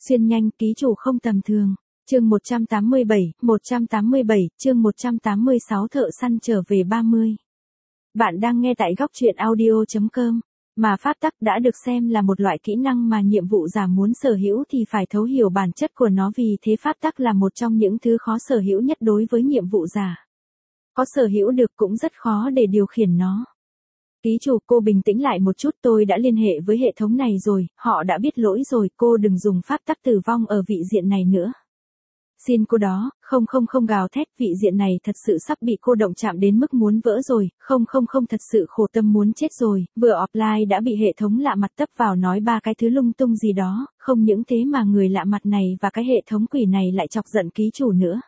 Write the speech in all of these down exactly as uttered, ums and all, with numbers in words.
Xuyên nhanh, ký chủ không tầm thường. Chương một trăm tám mươi bảy, một trăm tám mươi bảy, chương một trăm tám mươi sáu thợ săn trở về ba mươi. Bạn đang nghe tại góc truyện audio chấm com. Mà pháp tắc đã được xem là một loại kỹ năng mà nhiệm vụ giả muốn sở hữu thì phải thấu hiểu bản chất của nó, vì thế pháp tắc là một trong những thứ khó sở hữu nhất đối với nhiệm vụ giả. Có sở hữu được cũng rất khó để điều khiển nó. Ký chủ, cô bình tĩnh lại một chút, tôi đã liên hệ với hệ thống này rồi, họ đã biết lỗi rồi, cô đừng dùng pháp tắc tử vong ở vị diện này nữa. Xin cô đó, không không không gào thét, vị diện này thật sự sắp bị cô động chạm đến mức muốn vỡ rồi, không không không thật sự khổ tâm muốn chết rồi, vừa offline đã bị hệ thống lạ mặt tấp vào nói ba cái thứ lung tung gì đó, không những thế mà người lạ mặt này và cái hệ thống quỷ này lại chọc giận ký chủ nữa.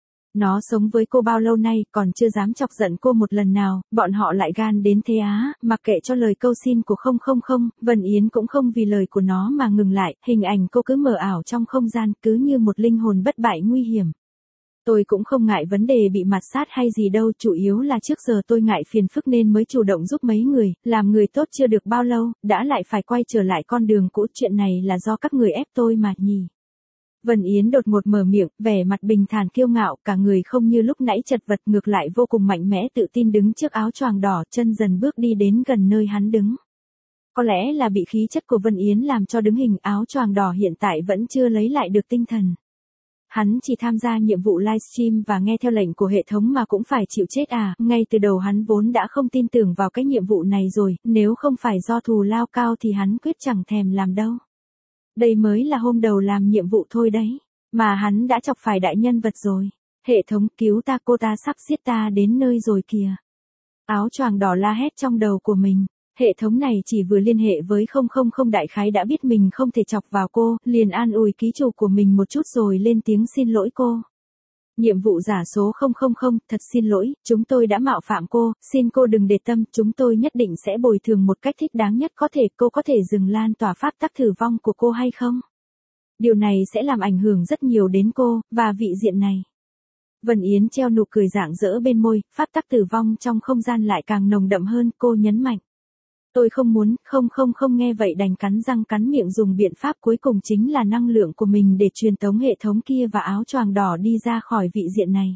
Nó sống với cô bao lâu nay còn chưa dám chọc giận cô một lần nào, bọn họ lại gan đến thế á, mặc kệ cho lời câu xin của không không không, Vân Yến cũng không vì lời của nó mà ngừng lại, hình ảnh cô cứ mờ ảo trong không gian, cứ như một linh hồn bất bại nguy hiểm. Tôi cũng không ngại vấn đề bị mạt sát hay gì đâu, chủ yếu là trước giờ tôi ngại phiền phức nên mới chủ động giúp mấy người, làm người tốt chưa được bao lâu, đã lại phải quay trở lại con đường cũ, chuyện này là do các người ép tôi mà nhỉ. Vân Yến đột ngột mở miệng, vẻ mặt bình thản kiêu ngạo, cả người không như lúc nãy chật vật, ngược lại vô cùng mạnh mẽ tự tin đứng trước áo choàng đỏ, chân dần bước đi đến gần nơi hắn đứng. Có lẽ là bị khí chất của Vân Yến làm cho đứng hình, áo choàng đỏ hiện tại vẫn chưa lấy lại được tinh thần. Hắn chỉ tham gia nhiệm vụ livestream và nghe theo lệnh của hệ thống mà cũng phải chịu chết à, ngay từ đầu hắn vốn đã không tin tưởng vào cái nhiệm vụ này rồi, nếu không phải do thù lao cao thì hắn quyết chẳng thèm làm đâu. Đây mới là hôm đầu làm nhiệm vụ thôi đấy, mà hắn đã chọc phải đại nhân vật rồi. Hệ thống, cứu ta, cô ta sắp giết ta đến nơi rồi kìa. Áo choàng đỏ la hét trong đầu của mình. Hệ thống này chỉ vừa liên hệ với không không không đại khái đã biết mình không thể chọc vào cô, liền an ủi ký chủ của mình một chút rồi lên tiếng xin lỗi cô. Nhiệm vụ giả số không không không, thật xin lỗi, chúng tôi đã mạo phạm cô, xin cô đừng để tâm, chúng tôi nhất định sẽ bồi thường một cách thích đáng nhất có thể, cô có thể dừng lan tỏa pháp tắc thử vong của cô hay không? Điều này sẽ làm ảnh hưởng rất nhiều đến cô, và vị diện này. Vân Yến treo nụ cười rạng rỡ bên môi, pháp tắc tử vong trong không gian lại càng nồng đậm hơn, cô nhấn mạnh. Tôi không muốn, không không không nghe vậy đành cắn răng cắn miệng dùng biện pháp cuối cùng chính là năng lượng của mình để truyền tống hệ thống kia và áo choàng đỏ đi ra khỏi vị diện này.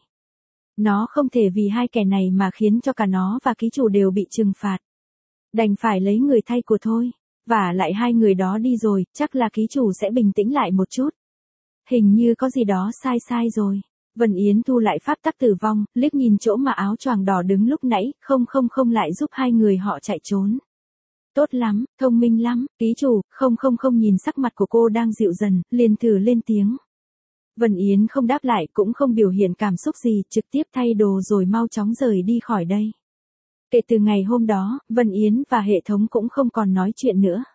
Nó không thể vì hai kẻ này mà khiến cho cả nó và ký chủ đều bị trừng phạt. Đành phải lấy người thay của thôi. Và lại hai người đó đi rồi, chắc là ký chủ sẽ bình tĩnh lại một chút. Hình như có gì đó sai sai rồi. Vân Yến thu lại pháp tắc tử vong, liếc nhìn chỗ mà áo choàng đỏ đứng lúc nãy, không không không lại giúp hai người họ chạy trốn. Tốt lắm, thông minh lắm, ký chủ, không không không nhìn sắc mặt của cô đang dịu dần, liền thử lên tiếng. Vân Yến không đáp lại cũng không biểu hiện cảm xúc gì, trực tiếp thay đồ rồi mau chóng rời đi khỏi đây. Kể từ ngày hôm đó, Vân Yến và hệ thống cũng không còn nói chuyện nữa.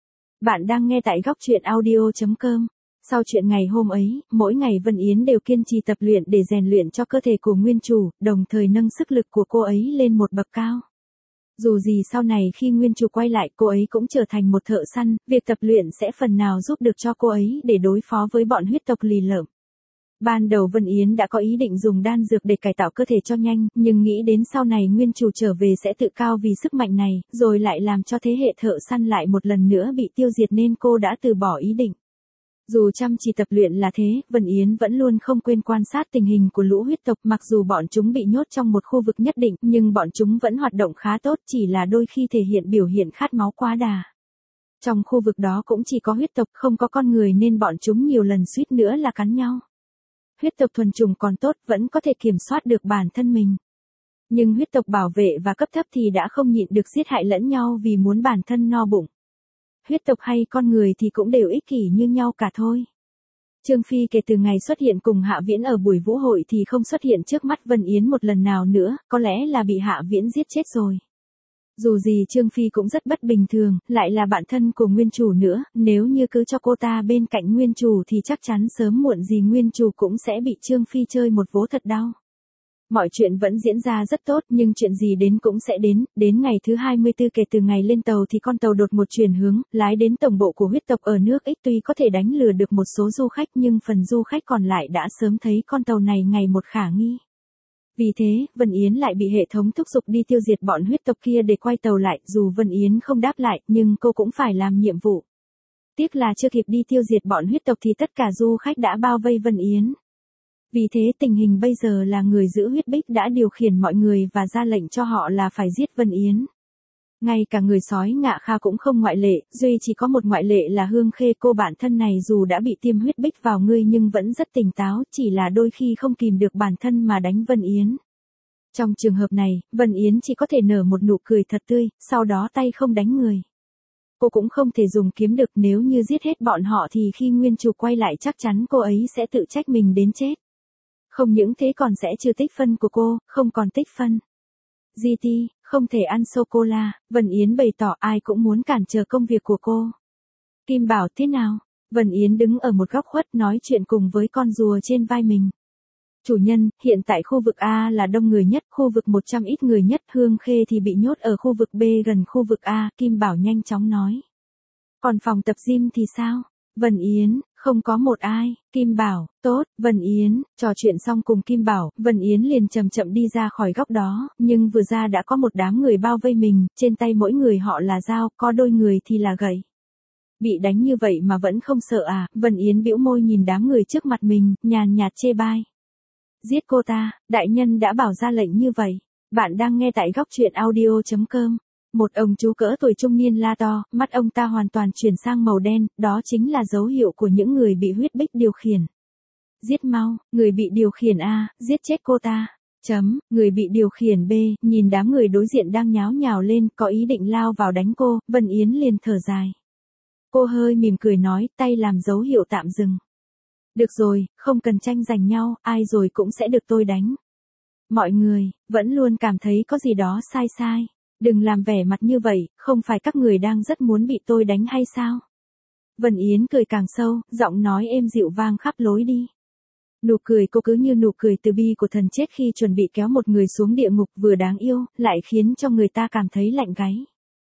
Bạn đang nghe tại góc truyện audio chấm com. Sau chuyện ngày hôm ấy, mỗi ngày Vân Yến đều kiên trì tập luyện để rèn luyện cho cơ thể của nguyên chủ, đồng thời nâng sức lực của cô ấy lên một bậc cao. Dù gì sau này khi nguyên chủ quay lại cô ấy cũng trở thành một thợ săn, việc tập luyện sẽ phần nào giúp được cho cô ấy để đối phó với bọn huyết tộc lì lợm. Ban đầu Vân Yến đã có ý định dùng đan dược để cải tạo cơ thể cho nhanh, nhưng nghĩ đến sau này nguyên chủ trở về sẽ tự cao vì sức mạnh này, rồi lại làm cho thế hệ thợ săn lại một lần nữa bị tiêu diệt nên cô đã từ bỏ ý định. Dù chăm chỉ tập luyện là thế, Vân Yến vẫn luôn không quên quan sát tình hình của lũ huyết tộc, mặc dù bọn chúng bị nhốt trong một khu vực nhất định, nhưng bọn chúng vẫn hoạt động khá tốt, chỉ là đôi khi thể hiện biểu hiện khát máu quá đà. Trong khu vực đó cũng chỉ có huyết tộc, không có con người nên bọn chúng nhiều lần suýt nữa là cắn nhau. Huyết tộc thuần chủng còn tốt, vẫn có thể kiểm soát được bản thân mình. Nhưng huyết tộc bảo vệ và cấp thấp thì đã không nhịn được giết hại lẫn nhau vì muốn bản thân no bụng. Huyết tộc hay con người thì cũng đều ích kỷ như nhau cả thôi. Trương Phi kể từ ngày xuất hiện cùng Hạ Viễn ở buổi vũ hội thì không xuất hiện trước mắt Vân Yến một lần nào nữa, có lẽ là bị Hạ Viễn giết chết rồi. Dù gì Trương Phi cũng rất bất bình thường, lại là bạn thân của nguyên chủ nữa, nếu như cứ cho cô ta bên cạnh nguyên chủ thì chắc chắn sớm muộn gì nguyên chủ cũng sẽ bị Trương Phi chơi một vố thật đau. Mọi chuyện vẫn diễn ra rất tốt nhưng chuyện gì đến cũng sẽ đến, đến ngày thứ hai mươi tư kể từ ngày lên tàu thì con tàu đột một chuyển hướng, lái đến tổng bộ của huyết tộc ở nước X, tuy có thể đánh lừa được một số du khách nhưng phần du khách còn lại đã sớm thấy con tàu này ngày một khả nghi. Vì thế, Vân Yến lại bị hệ thống thúc giục đi tiêu diệt bọn huyết tộc kia để quay tàu lại, dù Vân Yến không đáp lại nhưng cô cũng phải làm nhiệm vụ. Tiếc là chưa kịp đi tiêu diệt bọn huyết tộc thì tất cả du khách đã bao vây Vân Yến. Vì thế tình hình bây giờ là người giữ huyết bích đã điều khiển mọi người và ra lệnh cho họ là phải giết Vân Yến. Ngay cả người sói Ngạ Kha cũng không ngoại lệ, duy chỉ có một ngoại lệ là Hương Khê. Cô bạn thân này dù đã bị tiêm huyết bích vào ngươi nhưng vẫn rất tỉnh táo, chỉ là đôi khi không kìm được bản thân mà đánh Vân Yến. Trong trường hợp này, Vân Yến chỉ có thể nở một nụ cười thật tươi, sau đó tay không đánh người. Cô cũng không thể dùng kiếm được, nếu như giết hết bọn họ thì khi nguyên chủ quay lại chắc chắn cô ấy sẽ tự trách mình đến chết. Không những thế còn sẽ trừ tích phân của cô, không còn tích phân. giê tê, không thể ăn sô-cô-la, Vân Yến bày tỏ ai cũng muốn cản trở công việc của cô. Kim Bảo thế nào? Vân Yến đứng ở một góc khuất nói chuyện cùng với con rùa trên vai mình. Chủ nhân, hiện tại khu vực A là đông người nhất, khu vực một trăm ít người nhất, Hương Khê thì bị nhốt ở khu vực B gần khu vực A, Kim Bảo nhanh chóng nói. Còn phòng tập gym thì sao? Vân Yến, không có một ai. Kim Bảo, tốt. Vân Yến, trò chuyện xong cùng Kim Bảo, Vân Yến liền chậm chậm đi ra khỏi góc đó, nhưng vừa ra đã có một đám người bao vây mình, trên tay mỗi người họ là dao, có đôi người thì là gậy. Bị đánh như vậy mà vẫn không sợ à? Vân Yến bĩu môi nhìn đám người trước mặt mình, nhàn nhạt chê bai. Giết cô ta, đại nhân đã bảo ra lệnh như vậy. Bạn đang nghe tại góc truyện audio chấm com. Một ông chú cỡ tuổi trung niên la to, mắt ông ta hoàn toàn chuyển sang màu đen, đó chính là dấu hiệu của những người bị huyết bích điều khiển. Giết mau, người bị điều khiển A, giết chết cô ta. Chấm, người bị điều khiển B, nhìn đám người đối diện đang nháo nhào lên, có ý định lao vào đánh cô, Vân Yến liền thở dài. Cô hơi mỉm cười nói, tay làm dấu hiệu tạm dừng. Được rồi, không cần tranh giành nhau, ai rồi cũng sẽ được tôi đánh. Mọi người, vẫn luôn cảm thấy có gì đó sai sai. Đừng làm vẻ mặt như vậy, không phải các người đang rất muốn bị tôi đánh hay sao? Vân Yến cười càng sâu, giọng nói êm dịu vang khắp lối đi. Nụ cười cô cứ như nụ cười từ bi của thần chết khi chuẩn bị kéo một người xuống địa ngục, vừa đáng yêu, lại khiến cho người ta cảm thấy lạnh gáy.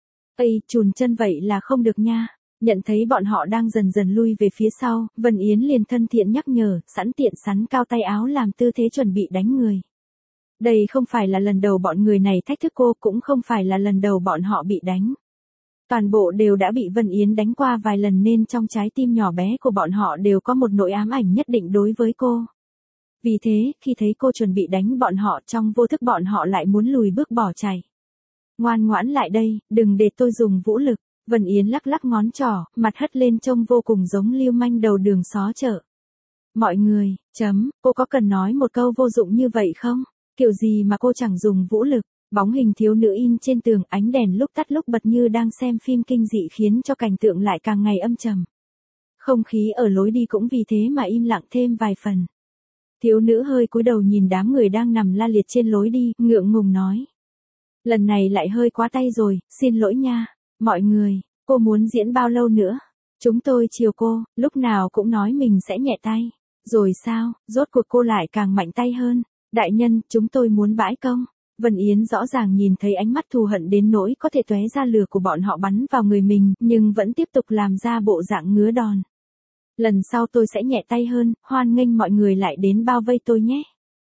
Ây, chùn chân vậy là không được nha. Nhận thấy bọn họ đang dần dần lui về phía sau, Vân Yến liền thân thiện nhắc nhở, sẵn tiện sắn cao tay áo làm tư thế chuẩn bị đánh người. Đây không phải là lần đầu bọn người này thách thức cô, cũng không phải là lần đầu bọn họ bị đánh. Toàn bộ đều đã bị Vân Yến đánh qua vài lần nên trong trái tim nhỏ bé của bọn họ đều có một nỗi ám ảnh nhất định đối với cô. Vì thế, khi thấy cô chuẩn bị đánh bọn họ, trong vô thức bọn họ lại muốn lùi bước bỏ chạy. Ngoan ngoãn lại đây, đừng để tôi dùng vũ lực. Vân Yến lắc lắc ngón trỏ, mặt hất lên trông vô cùng giống lưu manh đầu đường xó chợ. Mọi người, chấm, cô có cần nói một câu vô dụng như vậy không? Kiểu gì mà cô chẳng dùng vũ lực? Bóng hình thiếu nữ in trên tường, ánh đèn lúc tắt lúc bật như đang xem phim kinh dị khiến cho cảnh tượng lại càng ngày âm trầm. Không khí ở lối đi cũng vì thế mà im lặng thêm vài phần. Thiếu nữ hơi cúi đầu nhìn đám người đang nằm la liệt trên lối đi, ngượng ngùng nói. Lần này lại hơi quá tay rồi, xin lỗi nha. Mọi người, cô muốn diễn bao lâu nữa? Chúng tôi chiều cô, lúc nào cũng nói mình sẽ nhẹ tay. Rồi sao, rốt cuộc cô lại càng mạnh tay hơn. Đại nhân, chúng tôi muốn bãi công. Vân Yến rõ ràng nhìn thấy ánh mắt thù hận đến nỗi có thể tóe ra lửa của bọn họ bắn vào người mình, nhưng vẫn tiếp tục làm ra bộ dạng ngứa đòn. Lần sau tôi sẽ nhẹ tay hơn, hoan nghênh mọi người lại đến bao vây tôi nhé.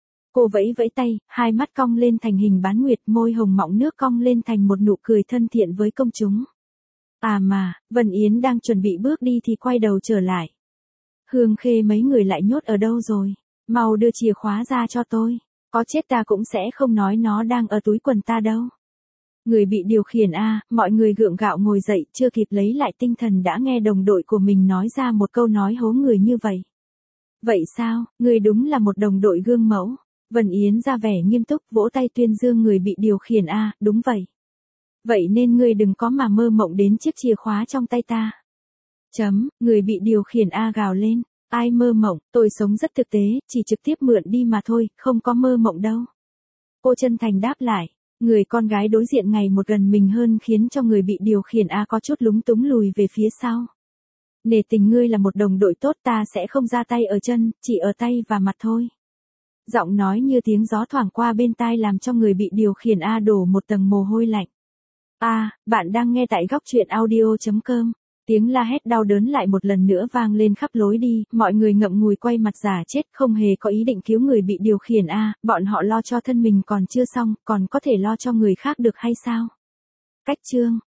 Cô vẫy vẫy tay, hai mắt cong lên thành hình bán nguyệt, môi hồng mọng nước cong lên thành một nụ cười thân thiện với công chúng. À mà, Vân Yến đang chuẩn bị bước đi thì quay đầu trở lại. Hương Khê mấy người lại nhốt ở đâu rồi? Mau đưa chìa khóa ra cho tôi. Có chết ta cũng sẽ không nói nó đang ở túi quần ta đâu. Người bị điều khiển a, mọi người gượng gạo ngồi dậy, chưa kịp lấy lại tinh thần đã nghe đồng đội của mình nói ra một câu nói hố người như vậy. Vậy sao, người đúng là một đồng đội gương mẫu. Vân Yến ra vẻ nghiêm túc vỗ tay tuyên dương người bị điều khiển a, đúng vậy. Vậy nên ngươi đừng có mà mơ mộng đến chiếc chìa khóa trong tay ta. Chấm, người bị điều khiển a gào lên. Ai mơ mộng, tôi sống rất thực tế, chỉ trực tiếp mượn đi mà thôi, không có mơ mộng đâu. Cô chân thành đáp lại, người con gái đối diện ngày một gần mình hơn khiến cho người bị điều khiển A có chút lúng túng lùi về phía sau. Nể tình ngươi là một đồng đội tốt, ta sẽ không ra tay ở chân, chỉ ở tay và mặt thôi. Giọng nói như tiếng gió thoảng qua bên tai làm cho người bị điều khiển A đổ một tầng mồ hôi lạnh. A, bạn đang nghe tại góc truyện audio chấm com. Tiếng la hét đau đớn lại một lần nữa vang lên khắp lối đi, mọi người ngậm ngùi quay mặt giả chết, không hề có ý định cứu người bị điều khiển a, bọn họ lo cho thân mình còn chưa xong, còn có thể lo cho người khác được hay sao? Cách chương